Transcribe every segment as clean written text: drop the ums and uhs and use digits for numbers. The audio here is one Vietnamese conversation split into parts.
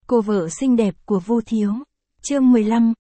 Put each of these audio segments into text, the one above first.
Cô vợ xinh đẹp của Vu Thiếu. Chương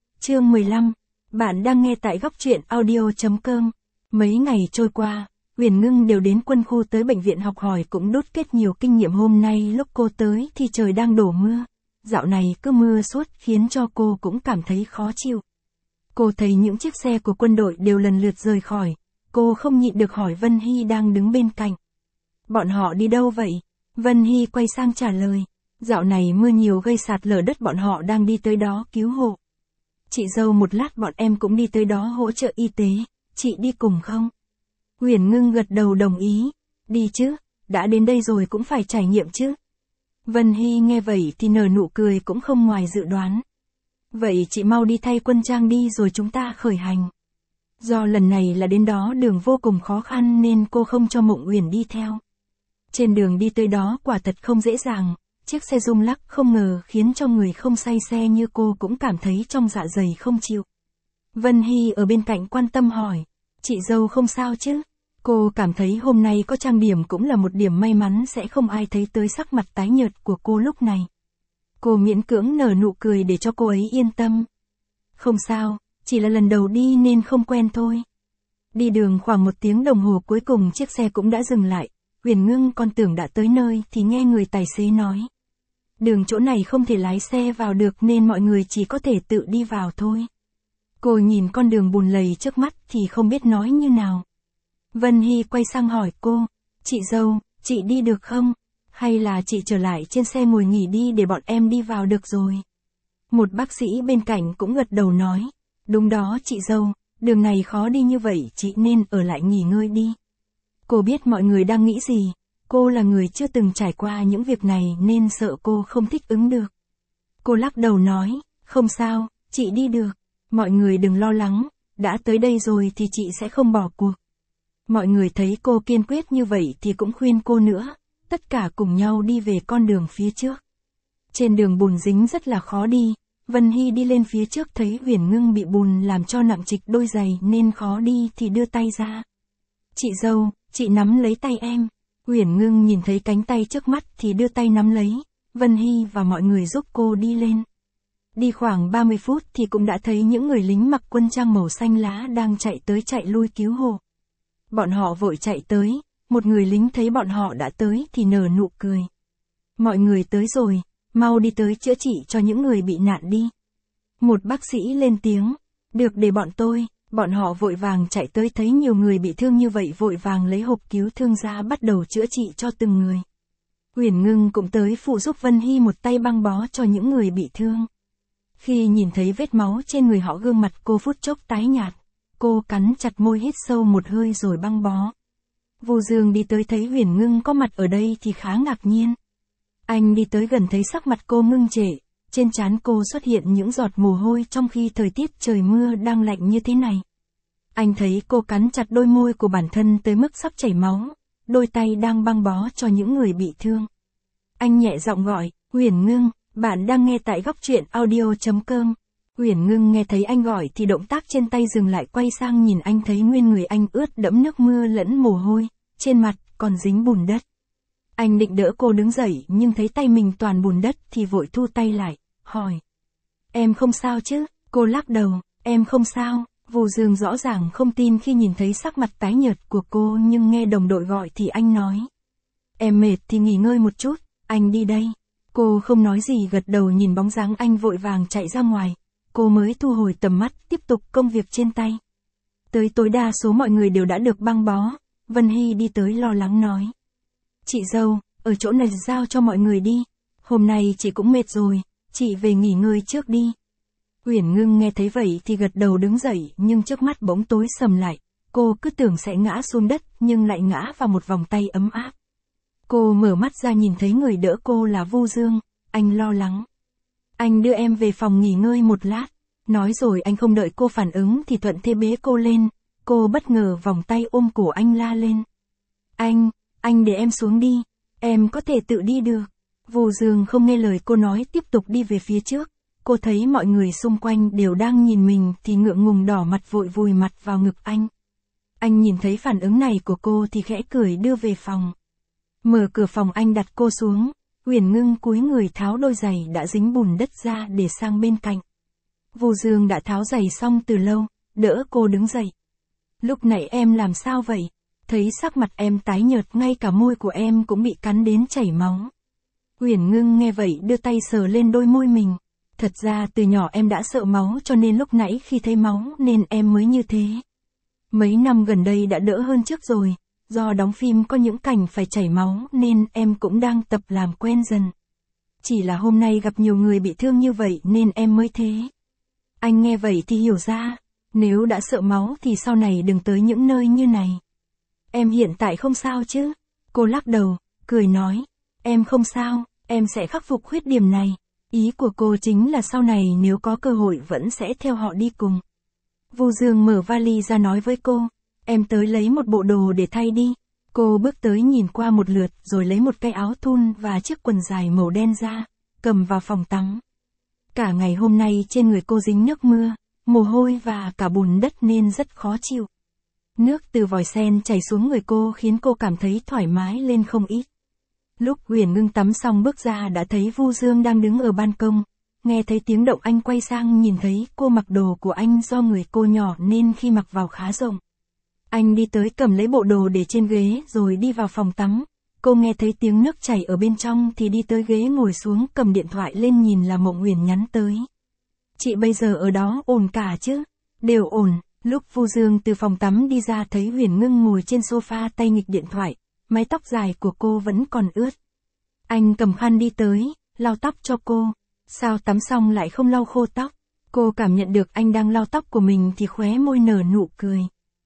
15. Bạn đang nghe tại góc truyện audio.com. Mấy ngày trôi qua, Huyền Ngưng đều đến quân khu tới bệnh viện học hỏi cũng đúc kết nhiều kinh nghiệm. Hôm nay lúc cô tới thì trời đang đổ mưa. Dạo này cứ mưa suốt khiến cho cô cũng cảm thấy khó chịu. Cô thấy những chiếc xe của quân đội đều lần lượt rời khỏi. Cô không nhịn được hỏi Vân Hy đang đứng bên cạnh. Bọn họ đi đâu vậy? Vân Hy quay sang trả lời. Dạo này mưa nhiều gây sạt lở đất, bọn họ đang đi tới đó cứu hộ. Chị dâu, một lát bọn em cũng đi tới đó hỗ trợ y tế, chị đi cùng không? Huyền Ngưng gật đầu đồng ý. Đi chứ, đã đến đây rồi cũng phải trải nghiệm chứ. Vân Hy nghe vậy thì nở nụ cười cũng không ngoài dự đoán. Vậy chị mau đi thay quân trang đi rồi chúng ta khởi hành. Do lần này là đến đó đường vô cùng khó khăn nên cô không cho Mộng Uyển đi theo. Trên đường đi tới đó quả thật không dễ dàng. Chiếc xe rung lắc không ngờ khiến cho người không say xe như cô cũng cảm thấy trong dạ dày không chịu. Vân Hy ở bên cạnh quan tâm hỏi. Chị dâu không sao chứ? Cô cảm thấy hôm nay có trang điểm cũng là một điểm may mắn, sẽ không ai thấy tới sắc mặt tái nhợt của cô lúc này. Cô miễn cưỡng nở nụ cười để cho cô ấy yên tâm. Không sao, chỉ là lần đầu đi nên không quen thôi. Đi đường khoảng 1 tiếng đồng hồ cuối cùng chiếc xe cũng đã dừng lại. Huyền Ngưng còn tưởng đã tới nơi thì nghe người tài xế nói. Đường chỗ này không thể lái xe vào được nên mọi người chỉ có thể tự đi vào thôi. Cô nhìn con đường bùn lầy trước mắt thì không biết nói như nào. Vân Hy quay sang hỏi cô. Chị dâu, chị đi được không? Hay là chị trở lại trên xe ngồi nghỉ đi để bọn em đi vào được rồi? Một bác sĩ bên cạnh cũng gật đầu nói. Đúng đó chị dâu, đường này khó đi như vậy chị nên ở lại nghỉ ngơi đi. Cô biết mọi người đang nghĩ gì. Cô là người chưa từng trải qua những việc này nên sợ cô không thích ứng được. Cô lắc đầu nói, không sao, chị đi được. Mọi người đừng lo lắng, đã tới đây rồi thì chị sẽ không bỏ cuộc. Mọi người thấy cô kiên quyết như vậy thì cũng khuyên cô nữa. Tất cả cùng nhau đi về con đường phía trước. Trên đường bùn dính rất là khó đi. Vân Hy đi lên phía trước thấy Huyền Ngưng bị bùn làm cho nặng trịch đôi giày nên khó đi thì đưa tay ra. Chị dâu, chị nắm lấy tay em. Huyền Ngưng nhìn thấy cánh tay trước mắt thì đưa tay nắm lấy. Vân Hy và mọi người giúp cô đi lên. Đi khoảng 30 phút thì cũng đã thấy những người lính mặc quân trang màu xanh lá đang chạy tới chạy lui cứu hộ. Bọn họ vội chạy tới. Một người lính thấy bọn họ đã tới thì nở nụ cười. Mọi người tới rồi, mau đi tới chữa trị cho những người bị nạn đi. Một bác sĩ lên tiếng. Được, để bọn tôi. Bọn họ vội vàng chạy tới thấy nhiều người bị thương như vậy vội vàng lấy hộp cứu thương ra bắt đầu chữa trị cho từng người. Huyền Ngưng cũng tới phụ giúp Vân Hy một tay băng bó cho những người bị thương. Khi nhìn thấy vết máu trên người họ gương mặt cô phút chốc tái nhạt. Cô cắn chặt môi hít sâu một hơi rồi băng bó. Vu Dương đi tới thấy Huyền Ngưng có mặt ở đây thì khá ngạc nhiên. Anh đi tới gần thấy sắc mặt cô ngưng trệ. Trên trán cô xuất hiện những giọt mồ hôi trong khi thời tiết trời mưa đang lạnh như thế này. Anh thấy cô cắn chặt đôi môi của bản thân tới mức sắp chảy máu, đôi tay đang băng bó cho những người bị thương. Anh nhẹ giọng gọi, Huyền Ngưng, bạn đang nghe tại góc truyện audio.com. Huyền Ngưng nghe thấy anh gọi thì động tác trên tay dừng lại, quay sang nhìn anh thấy nguyên người anh ướt đẫm nước mưa lẫn mồ hôi, trên mặt còn dính bùn đất. Anh định đỡ cô đứng dậy nhưng thấy tay mình toàn bùn đất thì vội thu tay lại, hỏi. Em không sao chứ? Cô lắc đầu, em không sao. Vu Dương rõ ràng không tin khi nhìn thấy sắc mặt tái nhợt của cô nhưng nghe đồng đội gọi thì anh nói. Em mệt thì nghỉ ngơi một chút, anh đi đây. Cô không nói gì gật đầu nhìn bóng dáng anh vội vàng chạy ra ngoài. Cô mới thu hồi tầm mắt tiếp tục công việc trên tay. Tới tối đa số mọi người đều đã được băng bó. Vân Hy đi tới lo lắng nói. Chị dâu, ở chỗ này giao cho mọi người đi. Hôm nay chị cũng mệt rồi, chị về nghỉ ngơi trước đi. Huyền Ngưng nghe thấy vậy thì gật đầu đứng dậy nhưng trước mắt bỗng tối sầm lại. Cô cứ tưởng sẽ ngã xuống đất nhưng lại ngã vào một vòng tay ấm áp. Cô mở mắt ra nhìn thấy người đỡ cô là Vu Dương. Anh lo lắng. Anh đưa em về phòng nghỉ ngơi một lát. Nói rồi anh không đợi cô phản ứng thì thuận thế bế cô lên. Cô bất ngờ vòng tay ôm cổ anh la lên. Anh để em xuống đi. Em có thể tự đi được. Vu Dương không nghe lời cô nói tiếp tục đi về phía trước. Cô thấy mọi người xung quanh đều đang nhìn mình thì ngượng ngùng đỏ mặt vội vùi mặt vào ngực anh. Anh nhìn thấy phản ứng này của cô thì khẽ cười đưa về phòng. Mở cửa phòng anh đặt cô xuống. Uyển Ngưng cúi người tháo đôi giày đã dính bùn đất ra để sang bên cạnh. Vô Dương đã tháo giày xong từ lâu, đỡ cô đứng dậy. Lúc nãy em làm sao vậy? Thấy sắc mặt em tái nhợt, ngay cả môi của em cũng bị cắn đến chảy máu. Uyển Ngưng nghe vậy đưa tay sờ lên đôi môi mình. Thật ra từ nhỏ em đã sợ máu, cho nên lúc nãy khi thấy máu nên em mới như thế. Mấy năm gần đây đã đỡ hơn trước rồi, do đóng phim có những cảnh phải chảy máu nên em cũng đang tập làm quen dần. Chỉ là hôm nay gặp nhiều người bị thương như vậy nên em mới thế. Anh nghe vậy thì hiểu ra, nếu đã sợ máu thì sau này đừng tới những nơi như này. Em hiện tại không sao chứ? Cô lắc đầu, cười nói, em không sao, em sẽ khắc phục khuyết điểm này. Ý của cô chính là sau này nếu có cơ hội vẫn sẽ theo họ đi cùng. Vu Dương mở vali ra nói với cô, em tới lấy một bộ đồ để thay đi. Cô bước tới nhìn qua một lượt rồi lấy một cái áo thun và chiếc quần dài màu đen ra, cầm vào phòng tắm. Cả ngày hôm nay trên người cô dính nước mưa, mồ hôi và cả bùn đất nên rất khó chịu. Nước từ vòi sen chảy xuống người cô khiến cô cảm thấy thoải mái lên không ít. Lúc Uyển Ngưng tắm xong bước ra đã thấy Vu Dương đang đứng ở ban công. Nghe thấy tiếng động anh quay sang nhìn thấy cô mặc đồ của anh, do người cô nhỏ nên khi mặc vào khá rộng. Anh đi tới cầm lấy bộ đồ để trên ghế rồi đi vào phòng tắm. Cô nghe thấy tiếng nước chảy ở bên trong thì đi tới ghế ngồi xuống, cầm điện thoại lên nhìn là Mộng Uyển nhắn tới. Chị bây giờ ở đó ổn cả chứ? Đều ổn. Lúc Vu Dương từ phòng tắm đi ra thấy Uyển Ngưng ngồi trên sofa tay nghịch điện thoại, mái tóc dài của cô vẫn còn ướt. Anh cầm khăn đi tới, lau tóc cho cô. Sao tắm xong lại không lau khô tóc? Cô cảm nhận được anh đang lau tóc của mình thì khóe môi nở nụ cười.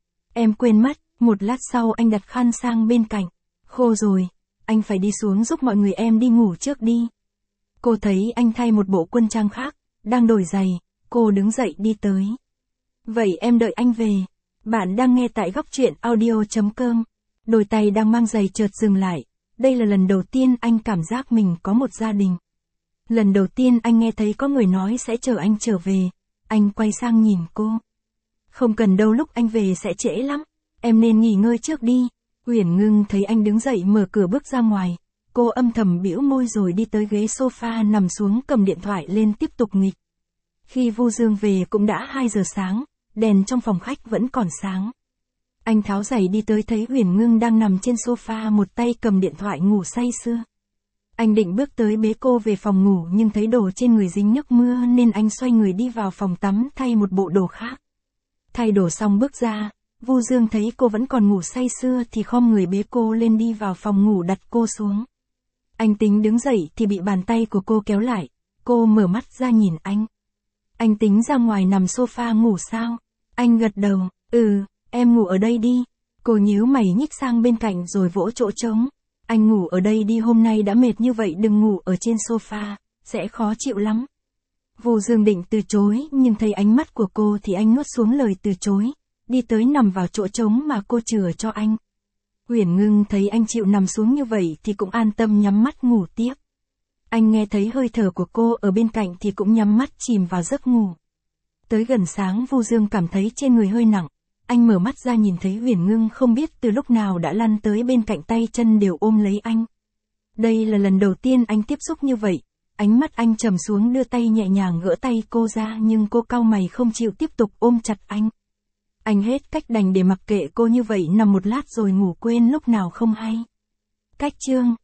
Em quên mất, một lát sau anh đặt khăn sang bên cạnh. Khô rồi, anh phải đi xuống giúp mọi người, em đi ngủ trước đi. Cô thấy anh thay một bộ quân trang khác, đang đổi giày, cô đứng dậy đi tới. Vậy em đợi anh về. Bạn đang nghe tại góc truyện audio.com. Đôi tay đang mang giày chợt dừng lại. Đây là lần đầu tiên anh cảm giác mình có một gia đình. Lần đầu tiên anh nghe thấy có người nói sẽ chờ anh trở về. Anh quay sang nhìn cô. Không cần đâu, lúc anh về sẽ trễ lắm. Em nên nghỉ ngơi trước đi. Uyển Ngưng thấy anh đứng dậy mở cửa bước ra ngoài. Cô âm thầm bĩu môi rồi đi tới ghế sofa nằm xuống cầm điện thoại lên tiếp tục nghịch. Khi Vu Dương về cũng đã 2 giờ sáng, đèn trong phòng khách vẫn còn sáng. Anh tháo giày đi tới thấy Uyển Ngưng đang nằm trên sofa một tay cầm điện thoại ngủ say sưa. Anh định bước tới bế cô về phòng ngủ nhưng thấy đồ trên người dính nước mưa nên anh xoay người đi vào phòng tắm thay một bộ đồ khác. Thay đồ xong bước ra, Vu Dương thấy cô vẫn còn ngủ say sưa thì khom người bế cô lên đi vào phòng ngủ đặt cô xuống. Anh tính đứng dậy thì bị bàn tay của cô kéo lại, cô mở mắt ra nhìn anh. Anh tính ra ngoài nằm sofa ngủ sao? Anh gật đầu, em ngủ ở đây đi. Cô nhíu mày nhích sang bên cạnh rồi vỗ chỗ trống. Anh ngủ ở đây đi, hôm nay đã mệt như vậy đừng ngủ ở trên sofa, sẽ khó chịu lắm. Vu Dương định từ chối nhưng thấy ánh mắt của cô thì anh nuốt xuống lời từ chối, đi tới nằm vào chỗ trống mà cô chừa cho anh. Uyển Ngưng thấy anh chịu nằm xuống như vậy thì cũng an tâm nhắm mắt ngủ tiếp. Anh nghe thấy hơi thở của cô ở bên cạnh thì cũng nhắm mắt chìm vào giấc ngủ. Tới gần sáng Vu Dương cảm thấy trên người hơi nặng. Anh mở mắt ra nhìn thấy Uyển Ngưng không biết từ lúc nào đã lăn tới bên cạnh, tay chân đều ôm lấy anh. Đây là lần đầu tiên anh tiếp xúc như vậy. Ánh mắt anh trầm xuống đưa tay nhẹ nhàng gỡ tay cô ra nhưng cô cau mày không chịu tiếp tục ôm chặt anh. Anh hết cách đành để mặc kệ cô như vậy nằm một lát rồi ngủ quên lúc nào không hay. Cách chương